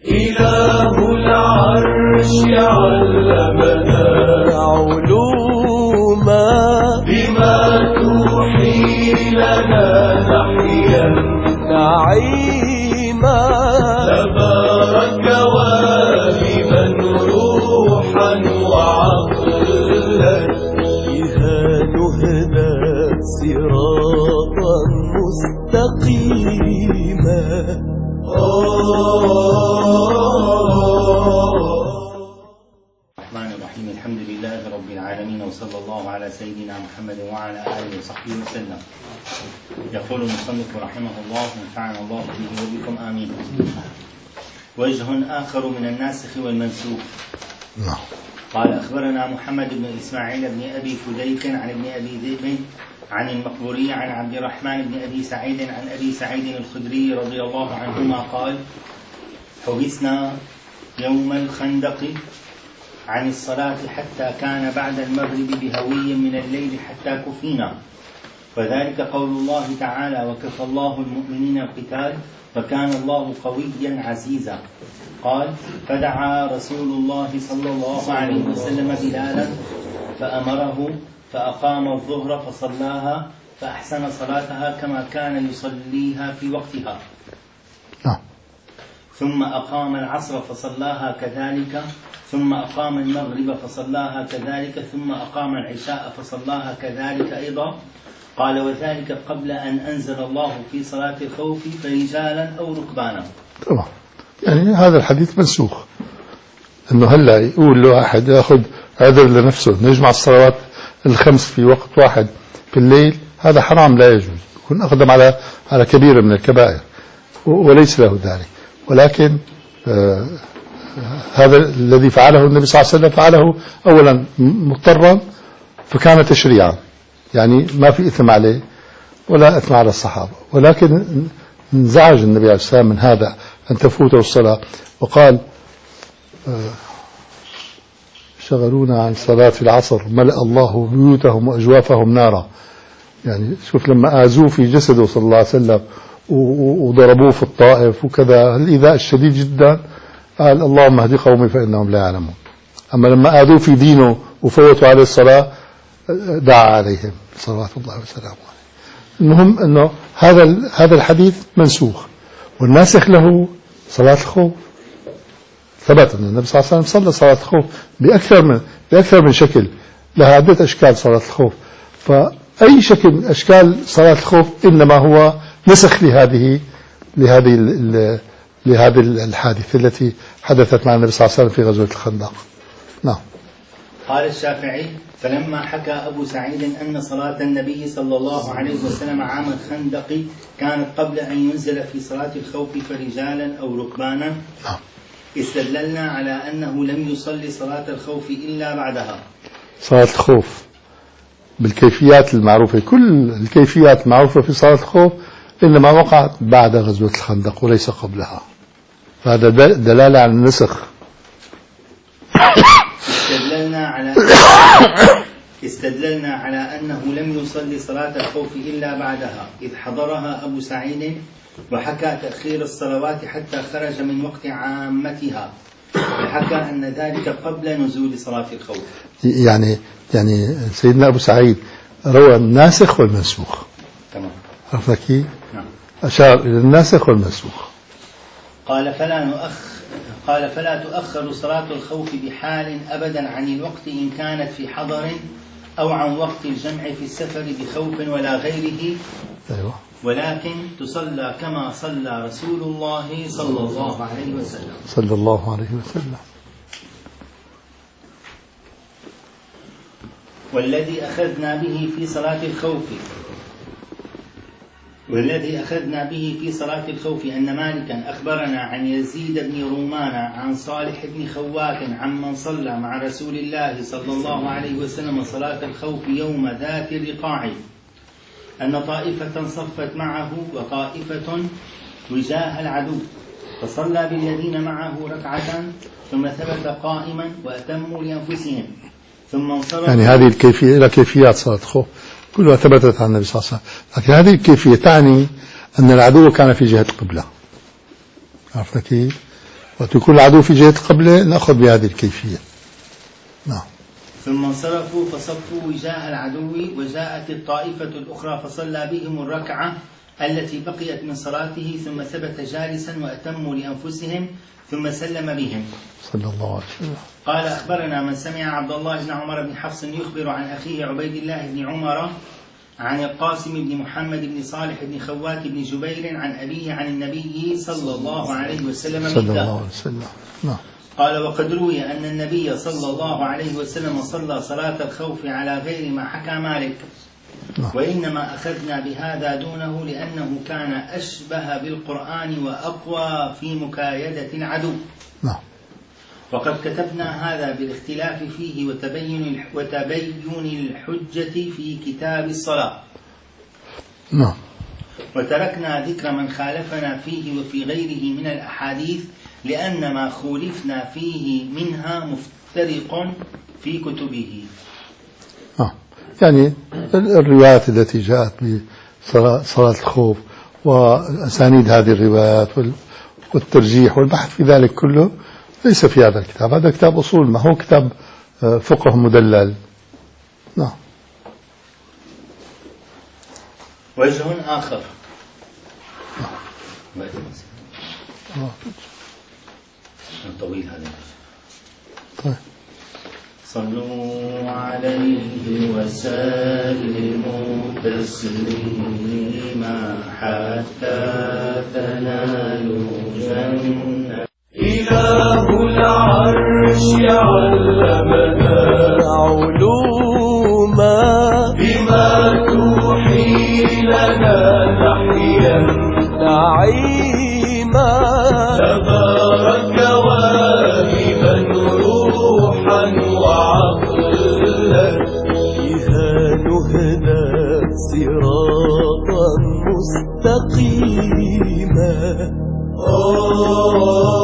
إله العرش علمنا علوما بما توحي لنا نحيا نعيما تبارك واهبا روحا وعقلا بها نهدى صراطا مستقيما. الرحمن الرحيم. الحمد لله رب العالمين، وصلى الله على سيدنا محمد وعلى آله وصحبه وسلم. يقول المصنف رحمه الله: ونفعنا الله به وبكم آمين. وجه آخر من الناسخ والمنسوخ. قال: أخبرنا محمد بن إسماعيل بن أبي فديك عن ابن أبي ذئب عن المقبوري عن عبد الرحمن بن أبي سعيد عن أبي سعيد الخدري رضي الله عنهما قال: حبسنا يوم الخندق عن الصلاة حتى كان بعد المغرب بهوي من الليل حتى كفينا، وذلك قول الله تعالى: وكفى الله المؤمنين القتال وكان الله قويا عزيزا. قال: فدعا رسول الله صلى الله عليه وسلم بلالا فأمره فأقام الظهر فصلاها فأحسن صلاتها كما كان يصليها في وقتها، ثم أقام العصر فصلاها كذلك، ثم أقام المغرب فصلاها كذلك، ثم أقام العشاء فصلاها كذلك أيضا. قال: وذلك قبل أن أنزل الله في صلاة الخوف فرجالا أو ركبانا. طبعا يعني هذا الحديث منسوخ، أنه هلا يقول له أحد يأخذ عذر لنفسه نجمع الصلوات الخمس في وقت واحد في الليل، هذا حرام لا يجوز، يكون أقدم على كبيرة من الكبائر وليس له ذلك. ولكن هذا الذي فعله النبي صلى الله عليه وسلم فعله أولا مضطرا فكان تشريعا، يعني ما في إثم عليه ولا إثم على الصحابة، ولكن انزعج النبي عليه السلام من هذا أن تفوته الصلاة، وقال: شغلونا عن صلاة العصر ملأ الله بيوتهم وأجوافهم نارا. يعني شوف لما آذوه في جسده صلى الله عليه وسلم وضربوه في الطائف وكذا، الإيذاء الشديد جدا، قال: اللهم اهدي قومي فإنهم لا يعلمون. أما لما آذوه في دينه وفوتوا عليه الصلاة دعا عليهم صلوات الله وسلامه عليه. المهم أنه هذا الحديث منسوخ، والناسخ له صلاة الخوف. ثبت أن النبي صلى الله عليه وسلم صلى صلاة الخوف بأكثر من شكل، لها عدة أشكال صلاة الخوف، فأي شكل من أشكال صلاة الخوف إنما هو نسخ لهذه الحادثة التي حدثت مع النبي صلى الله عليه وسلم في غزوة الخندق. نعم. قال الشافعي: فلما حكى أبو سعيد أن صلاة النبي صلى الله عليه وسلم عام الخندق كانت قبل أن ينزل في صلاة الخوف فرجالا أو ركبانا، استدللنا على أنه لم يصلي صلاة الخوف إلا بعدها. صلاة الخوف بالكيفيات المعروفة، كل الكيفيات المعروفة في صلاة الخوف إنما وقعت بعد غزوة الخندق وليس قبلها، فهذا دلالة على النسخ. استدللنا على أنه لم يصلي صلاة الخوف إلا بعدها، إذ حضرها أبو سعيد وحكى تأخير الصلوات حتى خرج من وقت عامتها، وحكى أن ذلك قبل نزول صلاة الخوف. يعني سيدنا أبو سعيد روى الناسخ والمنسوخ. تمام. عرفت كيف؟ نعم. أشار إلى الناسخ والمنسوخ. قال: فلا تؤخر صلاة الخوف بحال أبدا عن الوقت إن كانت في حضر أو عن وقت الجمع في السفر بخوف ولا غيره. أيوة. ولكن تصلى كما صلى رسول الله صلى الله عليه وسلم. صلى الله عليه وسلم. والذي أخذنا به في صلاة الخوف أن مالكا أخبرنا عن يزيد بن رومان عن صالح بن خوات عمن صلى مع رسول الله صلى الله عليه وسلم صلاة الخوف يوم ذات الرقاع، أن طائفة صفت معه وطائفة وجاه العدو، فصلى بالذين معه ركعة ثم ثبت قائما وأتموا لأنفسهم ثم انصرف. يعني هذه الكيفية إلى كيفيات صلاة الخوف كلها ثبتت عن النبي صلى الله عليه وسلم، لكن هذه الكيفية تعني أن العدو كان في جهة القبلة، عرفت كيف؟ وتكون العدو في جهة قبله نأخذ بهذه الكيفية. نعم. ثم انصرفوا فصفوا وجاء العدو، وجاءت الطائفة الأخرى فصلى بهم الركعة التي بقيت من صلاته، ثم ثبت جالسا وأتموا لأنفسهم ثم سلم بهم صلى الله عليه وسلم. قال أخبرنا من سمع عبد الله بن عمر بن حفص يخبر عن أخيه عبيد الله بن عمر عن القاسم بن محمد بن صالح بن خوات بن جبير عن أبيه عن النبي صلى الله عليه وسلم صلى الله عليه وسلم. نعم. قال وقد روي أن النبي صلى الله عليه وسلم صلى صلاة الخوف على غير ما حكى مالك، وإنما أخذنا بهذا دونه لأنه كان أشبه بالقرآن وأقوى في مكايدة العدو. نعم. وقد كتبنا هذا بالاختلاف فيه وتبين الحجة في كتاب الصلاة. نعم. وتركنا ذكر من خالفنا فيه وفي غيره من الأحاديث لأن ما خولفنا فيه منها مفترق في كتبه. يعني الروايات التي جاءت بصلاة الخوف وأسانيد هذه الروايات والترجيح والبحث في ذلك كله ليس في هذا الكتاب. هذا كتاب أصول، ما هو كتاب فقه مدلل. نعم. وجه آخر طويل هذا. طيب. صلوا عليه وسلموا تسليما حتى تنالوا جنة. إله العرش علمنا علوما بما توحي لنا نحيا نعيما. تبارك واهبا روحا وعقلا بها نهدى صراطا مستقيما.